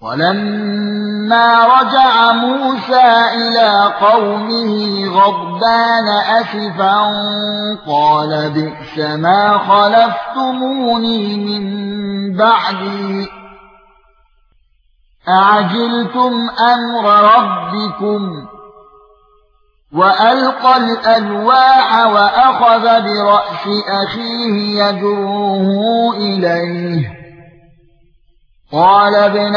ولما رجع موسى إلى قومه غضبان أسفا قال بئس ما خلفتموني من بعدي أعجلتم أمر ربكم وألقى الألواح وأخذ برأس أخيه يجره إليه قال ابن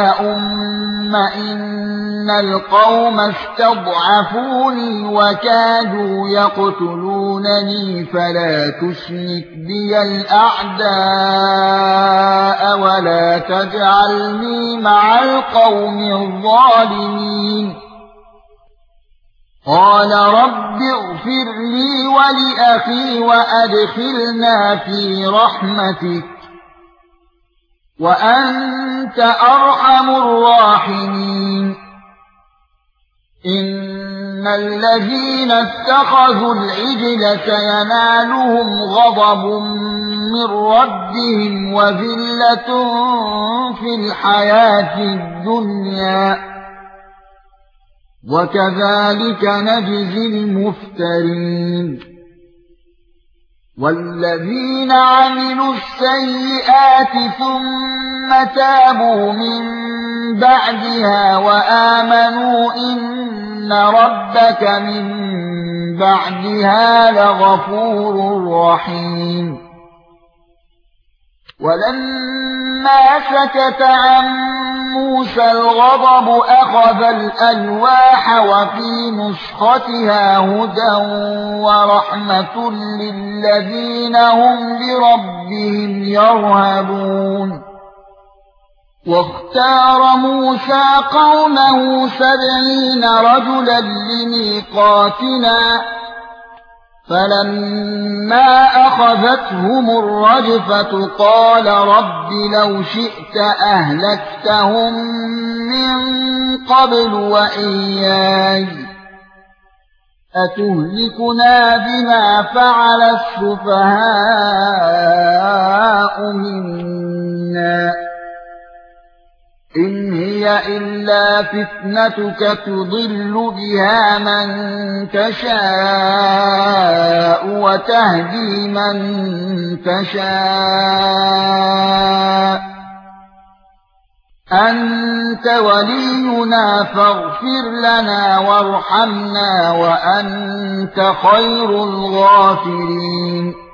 إن القوم استضعفوني وكادوا يقتلونني فلا تشرك بي الأعداء ولا تجعلني مع القوم الظالمين قال رب اغفر لي ولأخي وأدخلنا في رحمتك وأنت أرحم الراحمين إن الذين اتخذوا العجل سينالهم غضب من ربهم وذلة في الحياة الدنيا وكذلك نجزي المفترين والذين عملوا السيئات ثم تابوا من بعدها وآمنوا إن ربك من بعدها لغفور رحيم ولما سكت عن موسى الغضب أخذ الألواح وفي نسختها هدى ورحمة للذين هم لربهم يرهبون واختار موسى قومه 70 رجلا لميقاتنا فلما أخذتهم الرجفة قال رب لو شئت أهلكتهم من قبل وإياي أتهلكنا بما فعل السفهاء منا إن هي إلا فتنتك تضل بها من تشاء وتهدي من تشاء أنت ولينا فاغفر لنا وارحمنا وأنت خير الغافرين